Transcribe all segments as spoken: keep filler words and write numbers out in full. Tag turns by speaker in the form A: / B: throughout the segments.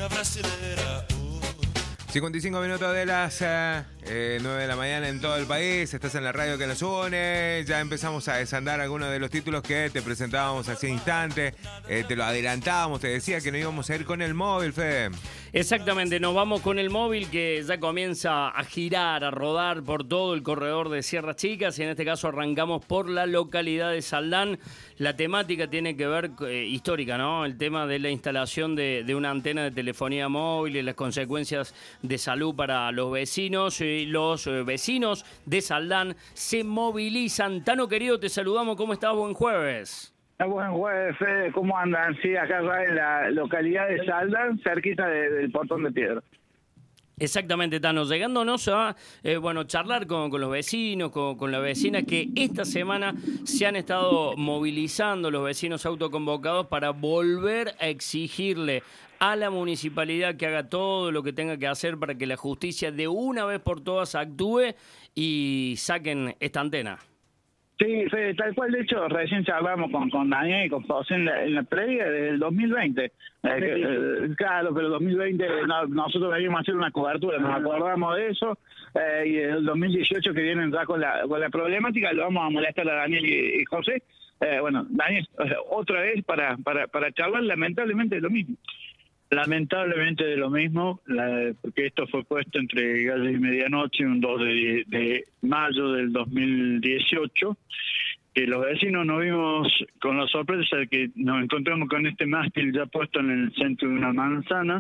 A: cincuenta y cinco minutos de las eh, nueve de la mañana en todo el país. Estás en la radio que nos une. Ya empezamos a desandar algunos de los títulos que te presentábamos hace instante. Eh, te lo adelantábamos, te decía que no íbamos a ir con el móvil, Fede.
B: Exactamente, nos vamos con el móvil que ya comienza a girar, a rodar por todo el corredor de Sierras Chicas y en este caso arrancamos por la localidad de Saldán. La temática tiene que ver, eh, histórica, ¿no? El tema de la instalación de, de una antena de telefonía móvil y las consecuencias de salud para los vecinos. Y los eh, vecinos de Saldán se movilizan. Tano querido, te saludamos, ¿cómo estás? Buen jueves.
C: Buen jueves, Fede. ¿Cómo andan? Sí, acá en la localidad de Saldán, cerquita de, del Portón de Piedra.
B: Exactamente, Tano, llegándonos a eh, bueno, charlar con, con los vecinos, con, con la vecina que esta semana se han estado movilizando los vecinos autoconvocados para volver a exigirle a la municipalidad que haga todo lo que tenga que hacer para que la justicia de una vez por todas actúe y saquen esta antena.
C: Sí, Fede, tal cual. De hecho, recién charlamos con, con Daniel y con José en la, en la previa del dos mil veinte. Eh, que, eh, claro, pero el dos mil veinte no, nosotros veníamos a hacer una cobertura, nos acordamos de eso. Eh, y el dos mil dieciocho que vienen ya con la, con la problemática, lo vamos a molestar a Daniel y, y José. Eh, bueno, Daniel, otra vez para, para, para charlar, lamentablemente es lo mismo. Lamentablemente de lo mismo, la, porque esto fue puesto entre gallo y medianoche, un dos de, de mayo del dos mil dieciocho, que los vecinos nos vimos con la sorpresa de que nos encontramos con este mástil ya puesto en el centro de una manzana,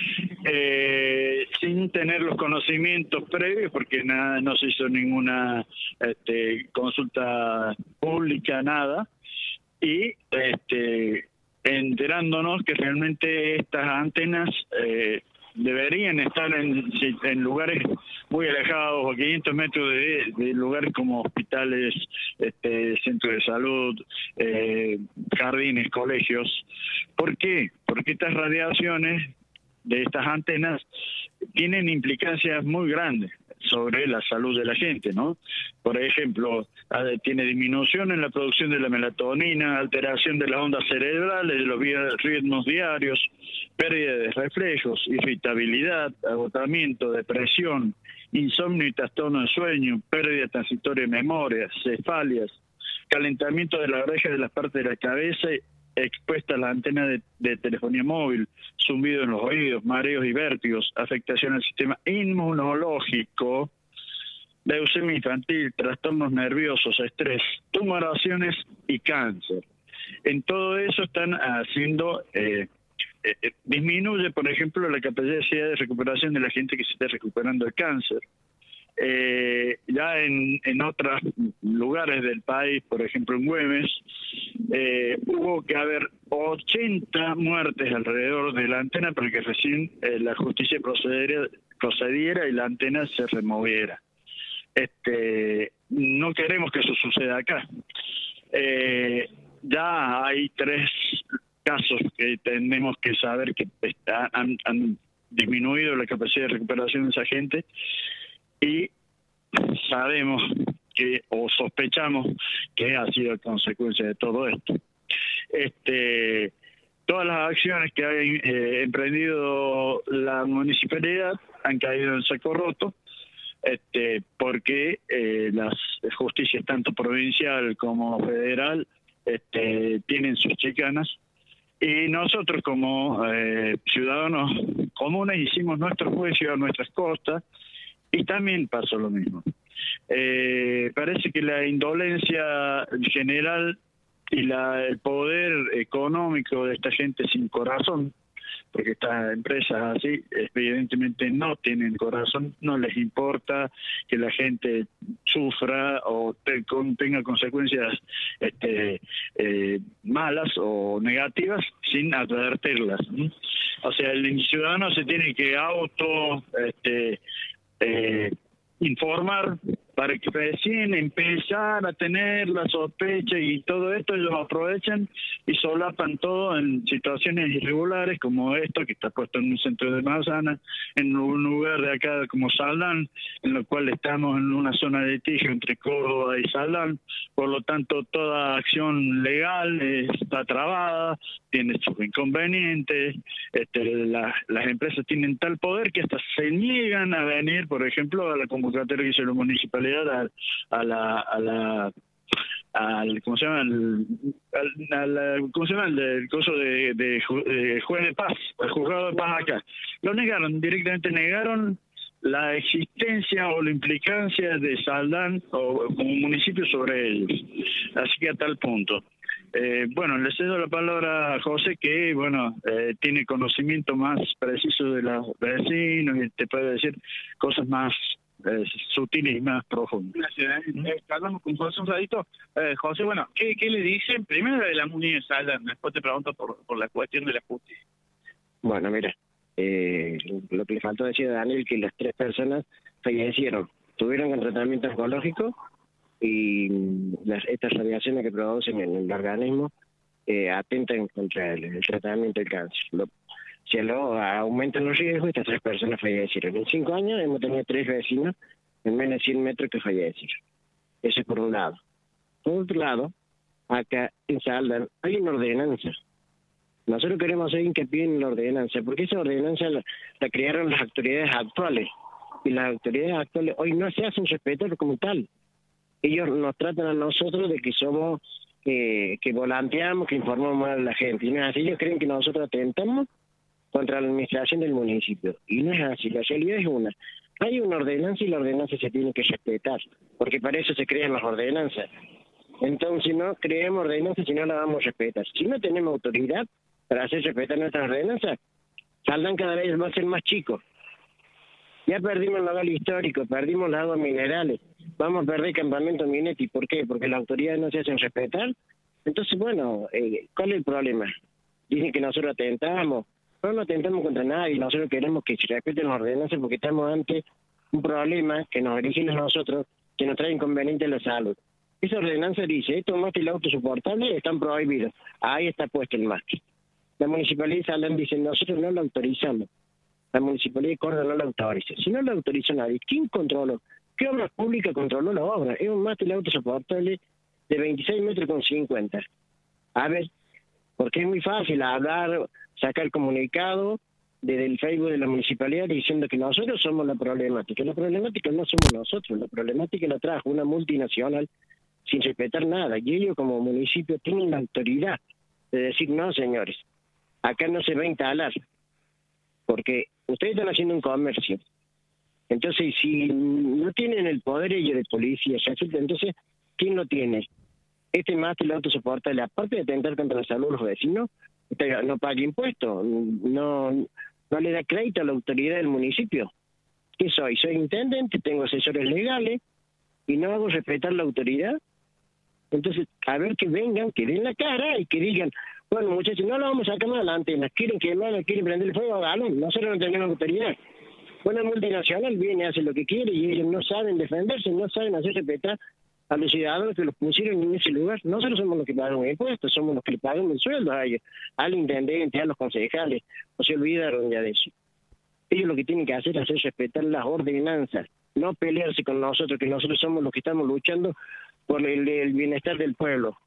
C: eh, sin tener los conocimientos previos, porque nada, no se hizo ninguna este, consulta pública, nada, y este enterándonos que realmente estas antenas eh, deberían estar en, en lugares muy alejados, a quinientos metros de, de lugares como hospitales, este, centros de salud, eh, jardines, colegios. ¿Por qué? Porque estas radiaciones de estas antenas tienen implicancias muy grandes sobre la salud de la gente, ¿no? Por ejemplo, tiene disminución en la producción de la melatonina, alteración de las ondas cerebrales, de los ritmos diarios, pérdida de reflejos, irritabilidad, agotamiento, depresión, insomnio y trastorno de sueño, pérdida transitoria de memoria, cefalias, calentamiento de la oreja y de las partes de la cabeza expuesta a la antena de, de telefonía móvil, zumbido en los oídos, mareos y vértigos, afectación al sistema inmunológico, leucemia infantil, trastornos nerviosos, estrés, tumoraciones y cáncer. En todo eso están haciendo, eh, eh, disminuye, por ejemplo, la capacidad de recuperación de la gente que se está recuperando del cáncer. Eh, ya en, en otros lugares del país, por ejemplo en Güemes, eh, hubo que haber ochenta muertes alrededor de la antena para que recién eh, la justicia procediera, procediera y la antena se removiera. Este, no queremos que eso suceda acá. Eh, ya hay tres casos que tenemos que saber que está, han, han disminuido la capacidad de recuperación de esa gente. Y sabemos que, o sospechamos que ha sido consecuencia de todo esto. Este, todas las acciones que ha eh, emprendido la municipalidad han caído en saco roto, este, porque eh, las justicias tanto provincial como federal este, tienen sus chicanas. Y nosotros como eh, ciudadanos comunes hicimos nuestro juicio a nuestras costas. Y también pasó lo mismo. Eh, parece que la indolencia general y la, el poder económico de esta gente sin corazón, porque estas empresas así evidentemente no tienen corazón, no les importa que la gente sufra o te, con, tenga consecuencias este, eh, malas o negativas sin advertirlas, ¿no? O sea, el ciudadano se tiene que auto... Este, Eh, informar para que recién empezar a tener la sospecha y todo esto, ellos aprovechan y solapan todo en situaciones irregulares como esto, que está puesto en un centro de Manzana, en un lugar de acá como Saldán, en lo cual estamos en una zona de litigio entre Córdoba y Saldán. Por lo tanto, toda acción legal está trabada, tiene sus inconvenientes. Este, la, las empresas tienen tal poder que hasta se niegan a venir, por ejemplo, a la convocatoria que hizo la municipalidad, a, a la... A la al cómo se llama el, al, al, cómo se llama el, el coso de, de, de juez de paz, el juzgado de paz acá. Lo negaron, directamente negaron la existencia o la implicancia de Saldán o como municipio sobre ellos. Así que a tal punto. Eh, bueno, le cedo la palabra a José, que bueno eh, tiene conocimiento más preciso de los vecinos y te puede decir cosas más eh, sutiles y más profundas.
D: Gracias. Eh, hablamos con José un ratito. Eh, José, bueno, ¿qué, ¿qué le dicen? Primero de la Muni de Saldán, después te pregunto por, por la cuestión de la justicia.
E: Bueno, mira, eh, lo que le faltó decir a Daniel, que las tres personas fallecieron, tuvieron el tratamiento oncológico y las, estas radiaciones que producen en el organismo eh, atentan contra el, el tratamiento del cáncer. Lo, si lo aumentan los riesgos, estas tres personas fallecieron. En cinco años hemos tenido tres vecinos en menos de cien metros que fallecieron. Eso es por un lado. Por otro lado, acá en Saldán hay una ordenanza. Nosotros queremos hacer hincapié en la ordenanza, porque esa ordenanza la, la crearon las autoridades actuales, y las autoridades actuales hoy no se hacen respetar como tal. Ellos nos tratan a nosotros de que somos, eh, que volanteamos, que informamos a la gente, y no es así. Ellos creen que nosotros atentamos contra la administración del municipio, y no es así. La realidad es una. Hay una ordenanza y la ordenanza se tiene que respetar, porque para eso se crean las ordenanzas. Entonces no creemos ordenanzas si no la vamos a respetar. Si no tenemos autoridad para hacer respetar nuestras ordenanzas, Saldán cada vez va a ser más chico. Ya perdimos el hogar histórico, perdimos las aguas minerales, vamos a perder campamento Minetti. ¿Por qué? Porque las autoridades no se hacen respetar. Entonces, bueno, eh, ¿cuál es el problema? Dicen que nosotros atentamos. No, no atentamos contra nadie, nosotros queremos que se respeten las ordenanzas porque estamos ante un problema que nos origina a nosotros, que nos trae inconveniente a la salud. Esa ordenanza dice, estos mástiles autosoportables están prohibidos. Ahí está puesto el mástil. La Municipalidad de Saldán dice, nosotros no lo autorizamos. La Municipalidad de Córdoba no lo autoriza. Si no lo autoriza nadie, ¿quién controló? ¿Qué obra pública controló la obra? Es un mástil autosoportable de veintiséis metros con cincuenta. A ver, porque es muy fácil hablar, sacar el comunicado desde el Facebook de la Municipalidad diciendo que nosotros somos la problemática. La problemática no somos nosotros, la problemática la trajo una multinacional sin respetar nada. Y ellos como municipio tienen la autoridad de decir, no señores, acá no se va a instalar, porque ustedes están haciendo un comercio. Entonces, si no tienen el poder ellos de policía, entonces, ¿quién lo tiene? Este mástil autosoportable, aparte de atentar contra la salud de los vecinos, no paga impuestos, no, no le da crédito a la autoridad del municipio. ¿Qué soy? Soy intendente, tengo asesores legales y no hago respetar la autoridad. Entonces, a ver que vengan, que den la cara y que digan, bueno, muchachos, no lo vamos a sacar más adelante, las quieren quemar, las quieren prender el fuego, háganlo, nosotros no tenemos autoridad. Una multinacional viene, hace lo que quiere y ellos no saben defenderse, no saben hacer respetar a los ciudadanos que los pusieron en ese lugar. Nosotros somos los que pagamos impuestos, somos los que le pagamos el sueldo a ellos, al intendente, a los concejales, no se olvidaron ya de eso. Ellos lo que tienen que hacer es hacer respetar las ordenanzas, no pelearse con nosotros, que nosotros somos los que estamos luchando por el, el bienestar del pueblo.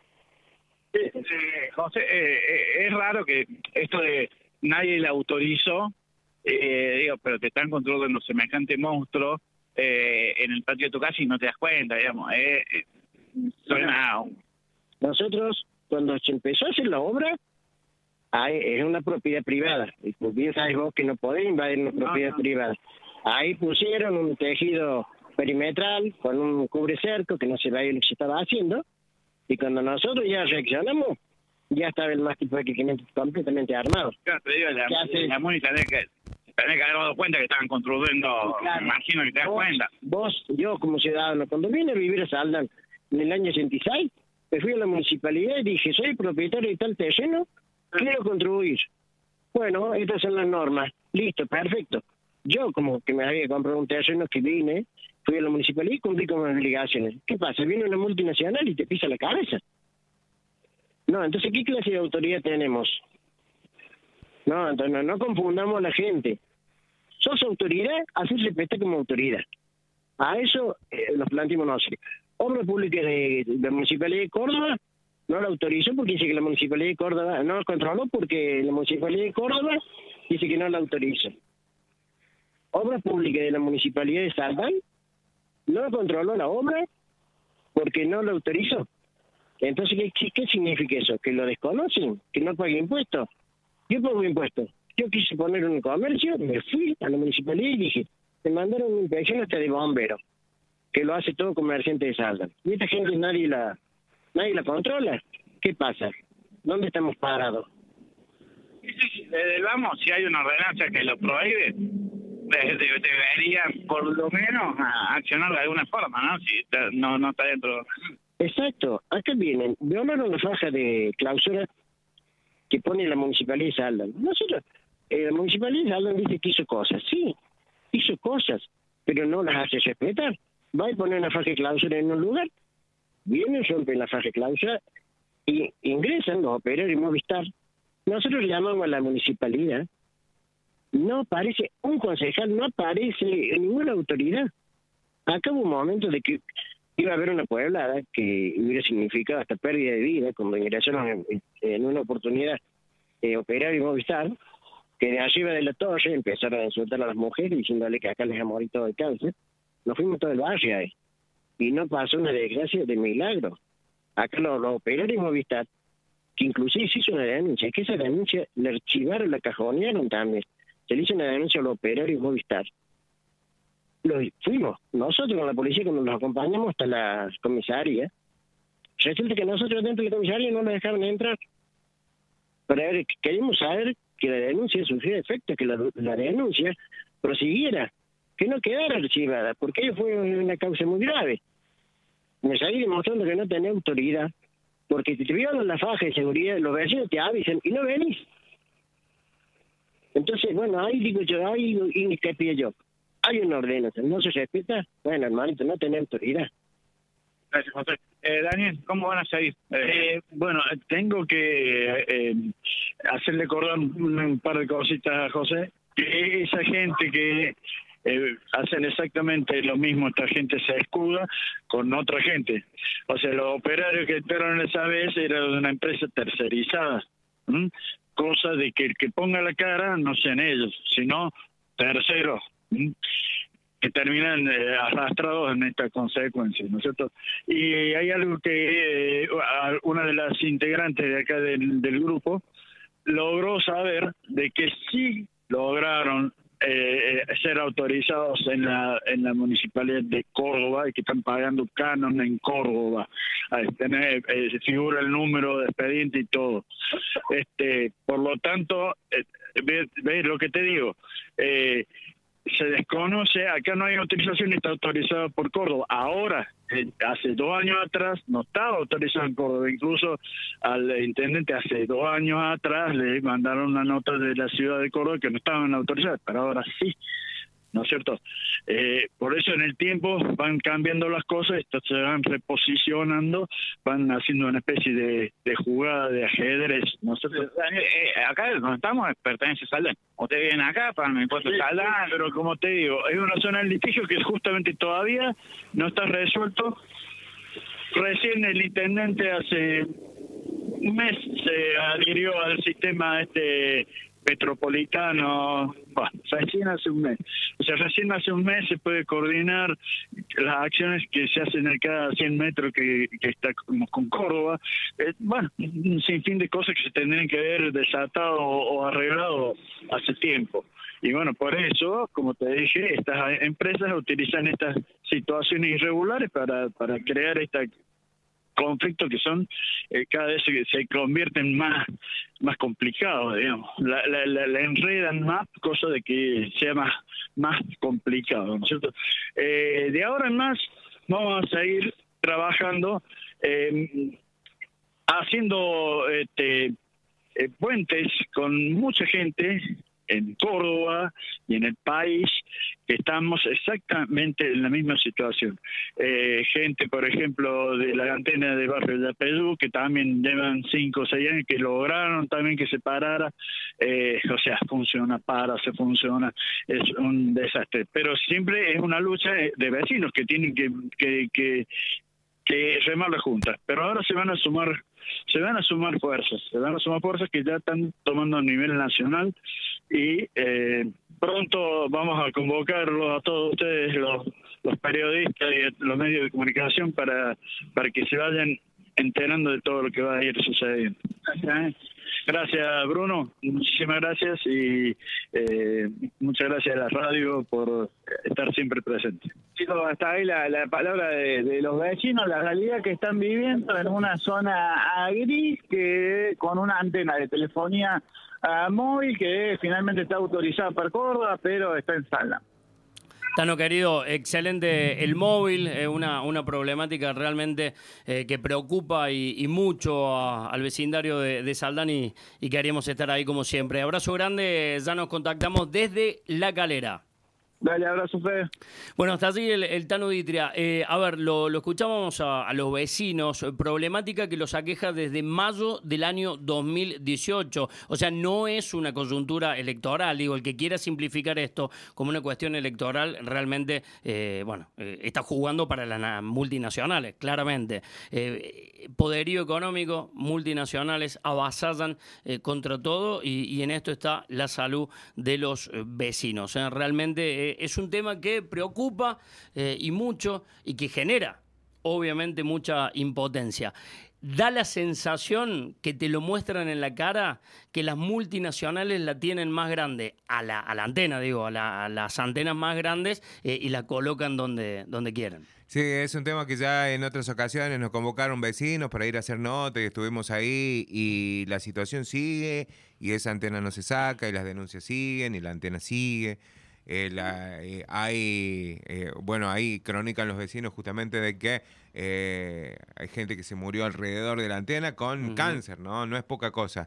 D: Eh, eh, José, eh, eh, es raro que esto de nadie le autorizó, eh, digo, pero te están controlando semejante monstruo eh, en el patio de tu casa y no te das cuenta, digamos. Eh, eh, suena...
E: Nosotros, cuando se empezó a hacer la obra, hay, es una propiedad privada. Y pues bien sabes vos que no podés invadir una propiedad no, no. privada. Ahí pusieron un tejido perimetral con un cubrecerco que no se veía lo que se estaba haciendo. Y cuando nosotros ya reaccionamos, ya estaba el mástil completamente armado.
D: Claro, te digo, la, la Mónica tenés que, tenés que haber dado cuenta que estaban construyendo, claro. Me imagino que te das
E: vos,
D: cuenta.
E: Vos, yo como ciudadano, cuando vine a vivir a Saldán en el año ochenta y seis, me fui a la municipalidad y dije, soy propietario de tal terreno, quiero construir. Bueno, estas son las normas. Listo, perfecto. Yo como que me había comprado un terreno que vine Fui a la municipalidad y cumplí con las obligaciones. ¿Qué pasa? Viene una multinacional y te pisa la cabeza. No, entonces, ¿qué clase de autoridad tenemos? No, entonces no, no confundamos a la gente. Sos autoridad, así se respeta como autoridad. A eso eh, nos planteamos nosotros. Obra pública de, de la Municipalidad de Córdoba no la autorizó porque dice que la Municipalidad de Córdoba no la controló porque la Municipalidad de Córdoba dice que no la autorizó. Obra pública de la Municipalidad de Saldan no controló la obra porque no la autorizó. Entonces, ¿qué, qué significa eso? ¿Que lo desconocen? ¿Que no pague impuestos? Yo pago impuestos. Yo quise poner un comercio, me fui a la municipalidad y dije, me mandaron una inspección hasta de bombero, que lo hace todo comerciante de Saldan. Y esta gente nadie la nadie la controla. ¿Qué pasa? ¿Dónde estamos parados?
D: Eh, vamos, si hay una ordenanza que lo prohíbe, de- de- debería por lo menos a- accionar de alguna forma, ¿no? Si está- no, no está dentro.
E: Exacto. Acá vienen, violaron la faja de clausura que pone la municipalidad de Saldan. Nosotros, eh, la municipalidad de Saldan dice que hizo cosas. Sí, hizo cosas, pero no las hace respetar. Va a poner una faja de clausura en un lugar, vienen, rompen la faja de clausura y ingresan los operarios Movistar. Nosotros llamamos a la municipalidad, no aparece un concejal, no aparece ninguna autoridad. Acá hubo un momento de que iba a haber una pueblada que hubiera significado hasta pérdida de vida cuando ingresaron en, en una oportunidad eh, operario y Movistar, que de arriba de la torre empezaron a insultar a las mujeres diciéndole que acá les ha morido todo de cáncer. Nos fuimos todo el barrio ahí y no pasó una desgracia de milagro. Acá los, los operarios Movistar, que inclusive se hizo una denuncia, que esa denuncia la archivaron, la cajonearon también. Se le hizo una denuncia a los operarios Movistar. Lo fuimos, nosotros con la policía, cuando los acompañamos hasta la comisaría, resulta que nosotros dentro de la comisaría no nos dejaron entrar. Pero a ver, queríamos saber que la denuncia surgiera efecto, que la, la denuncia prosiguiera, que no quedara archivada, porque ello fue una causa muy grave. Me salí demostrando que no tenía autoridad, porque si te violan la faja de seguridad, los vecinos te avisan y no venís. Entonces, bueno, ahí digo yo, ahí y qué pido yo. Hay una ordenanza, no se respeta. Bueno, hermanito, no tenés autoridad.
D: Gracias, José. Eh, Daniel, ¿cómo van a seguir?
F: Eh, bueno, tengo que eh, hacerle acordar un, un par de cositas a José. Que esa gente que eh, hacen exactamente lo mismo, esta gente se escuda con otra gente. O sea, los operarios que entraron esa vez eran de una empresa tercerizada. ¿Mm? Cosa de que el que ponga la cara no sean ellos, sino terceros. ¿Mm? Que terminan eh, arrastrados en esta consecuencia, ¿no es cierto? Y hay algo que eh, una de las integrantes de acá del, del grupo logró saber de que sí lograron eh, ser autorizados en la en la municipalidad de Córdoba y que están pagando canon en Córdoba. Ahí tener, eh, figura el número de expediente y todo. Este, por lo tanto, eh, ves ve lo que te digo. Eh, se desconoce, acá no hay autorización y está autorizado por Córdoba. Ahora, eh, hace dos años atrás no estaba autorizado en Córdoba, incluso al intendente hace dos años atrás le mandaron una nota de la ciudad de Córdoba que no estaban autorizadas, pero ahora sí, ¿no es cierto? Eh, por eso en el tiempo van cambiando las cosas, esto se van reposicionando, van haciendo una especie de, de jugada de ajedrez, ¿no es cierto?
D: Daniel, eh, acá donde estamos pertenece a Saldan. Ustedes vienen acá, pagan el impuesto de Saldan.
F: Pero como te digo, es una zona de litigio que justamente todavía no está resuelto. Recién el intendente hace un mes se adhirió al sistema este metropolitano, bueno, recién hace un mes. O sea, recién hace un mes se puede coordinar las acciones que se hacen a cada cien metros que, que está como con Córdoba. Eh, bueno, un sinfín de cosas que se tendrían que haber desatado o, o arreglado hace tiempo. Y bueno, por eso, como te dije, estas empresas utilizan estas situaciones irregulares para, para crear esta conflictos que son eh, cada vez se, se convierten más más complicados, digamos, la, la, la, la enredan más, cosa de que sea más más complicado, ¿no es cierto? Eh, de ahora en más vamos a seguir trabajando eh, haciendo este eh, puentes con mucha gente en Córdoba y en el país, que estamos exactamente en la misma situación. Eh, gente, por ejemplo, de la antena de Barrio de Yapeyú, que también llevan cinco o seis años, que lograron también que se parara, eh, o sea, funciona, para, se funciona, es un desastre. Pero siempre es una lucha de vecinos que tienen que, que, que, que remar juntas. Pero ahora se van a sumar se van a sumar fuerzas, se van a sumar fuerzas que ya están tomando a nivel nacional y eh, pronto vamos a convocarlos a todos ustedes, los, los periodistas y los medios de comunicación, para, para que se vayan enterando de todo lo que va a ir sucediendo. Gracias, gracias Bruno, muchísimas gracias y eh, muchas gracias a la radio por estar siempre presente.
C: Chicos, hasta ahí la, la palabra de, de los vecinos, la realidad que están viviendo en una zona gris, que con una antena de telefonía uh, móvil que finalmente está autorizada por Córdoba, pero está en Salda.
B: Tano, querido, excelente el móvil, eh, una, una problemática realmente eh, que preocupa y, y mucho a, al vecindario de, de Saldán y, y queríamos estar ahí como siempre. Abrazo grande, ya nos contactamos desde La Calera.
C: Dale, abrazo, Fede.
B: Bueno, hasta allí el, el Tano Ditria. Eh, a ver, lo, lo escuchábamos a, a los vecinos, problemática que los aqueja desde mayo del año dos mil dieciocho. O sea, no es una coyuntura electoral. Digo, el que quiera simplificar esto como una cuestión electoral, realmente, eh, bueno, eh, está jugando para las multinacionales, claramente. Eh, poderío económico, multinacionales avasallan eh, contra todo y, y en esto está la salud de los eh, vecinos. Eh, realmente... Eh, es un tema que preocupa eh, y mucho y que genera, obviamente, mucha impotencia. Da la sensación, que te lo muestran en la cara, que las multinacionales la tienen más grande, a la, a la antena, digo, a, la, a las antenas más grandes eh, y la colocan donde, donde quieren.
A: Sí, es un tema que ya en otras ocasiones nos convocaron vecinos para ir a hacer nota y estuvimos ahí y la situación sigue y esa antena no se saca y las denuncias siguen y la antena sigue. Eh, la, eh, hay, eh, bueno, ahí cronican los vecinos justamente de que eh, hay gente que se murió alrededor de la antena con uh-huh. cáncer, ¿no? No es poca cosa.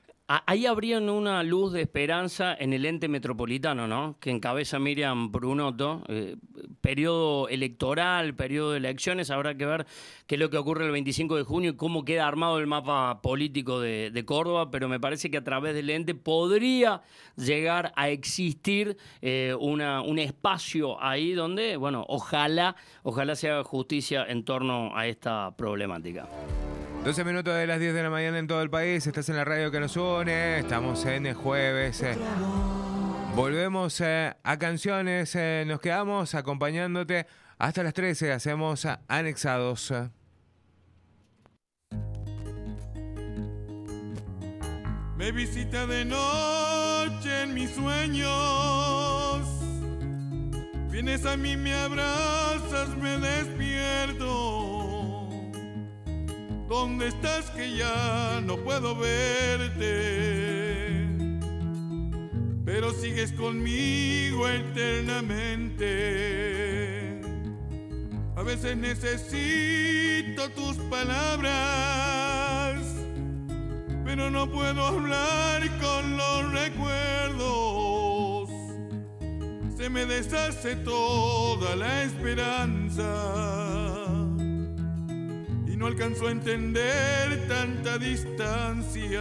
B: Ahí habrían una luz de esperanza en el ente metropolitano, ¿no? Que encabeza Miriam Brunotto. Eh, periodo electoral, periodo de elecciones, habrá que ver qué es lo que ocurre el veinticinco de junio y cómo queda armado el mapa político de, de Córdoba, pero me parece que a través del ente podría llegar a existir eh, una, un espacio ahí donde, bueno, ojalá, ojalá se haga justicia en torno a esta problemática.
A: doce minutos de las diez de la mañana en todo el país. Estás en la radio que nos une. Estamos en el jueves. Eh. Volvemos eh, a canciones. Eh, nos quedamos acompañándote hasta las trece. Hacemos eh, anexados.
G: Me visita de noche en mis sueños. Vienes a mí, me abrazas, me despierto. ¿Dónde estás que ya no puedo verte? Pero sigues conmigo eternamente. A veces necesito tus palabras, pero no puedo hablar con los recuerdos. Se me deshace toda la esperanza. No alcanzo a entender tanta distancia.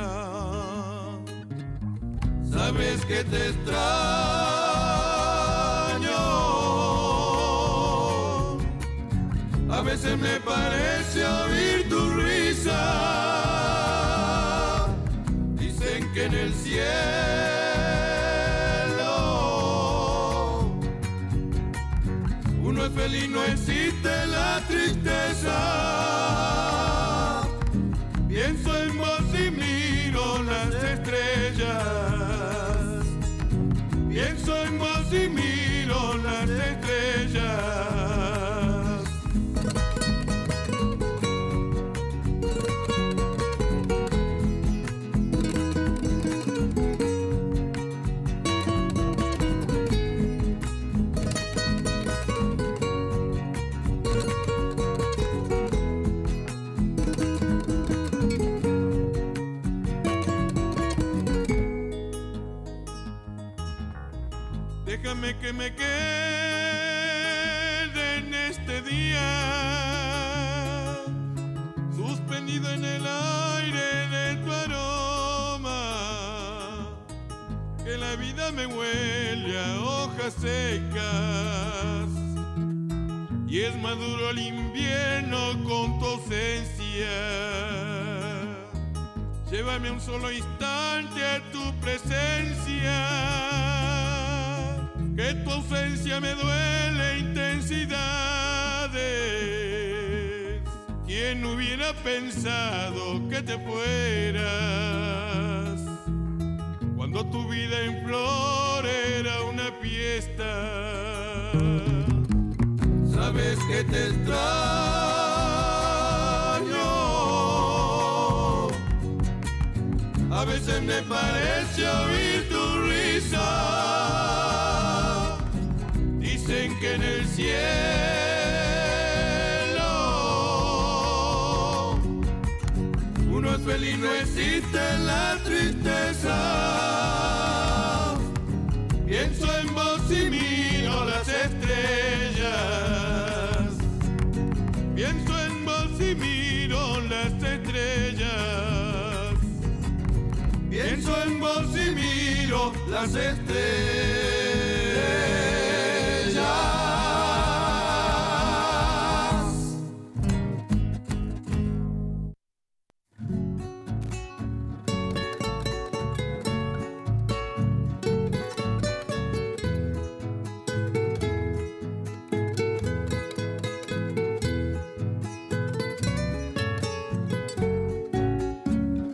G: Sabes que te extraño. A veces me parece oír tu risa. Dicen que en el cielo uno es feliz, no existe la tristeza. Pienso en vos y miro las estrellas. Pienso en vos y miro las estrellas. Déjame que me quede en este día, suspendido en el aire de tu aroma, que la vida me huele a hojas secas y es más duro el invierno con tu ausencia. Llévame un solo instante a tu presencia, que tu ausencia me duele intensidades. ¿Quién hubiera pensado que te fueras cuando tu vida en flor era una fiesta? Sabes que te extraño, a veces me parece oír tu risa. Dicen que en el cielo uno es feliz, no existe la tristeza. Pienso en vos y miro las estrellas. Pienso en vos y miro las estrellas. Pienso en vos y miro las estrellas.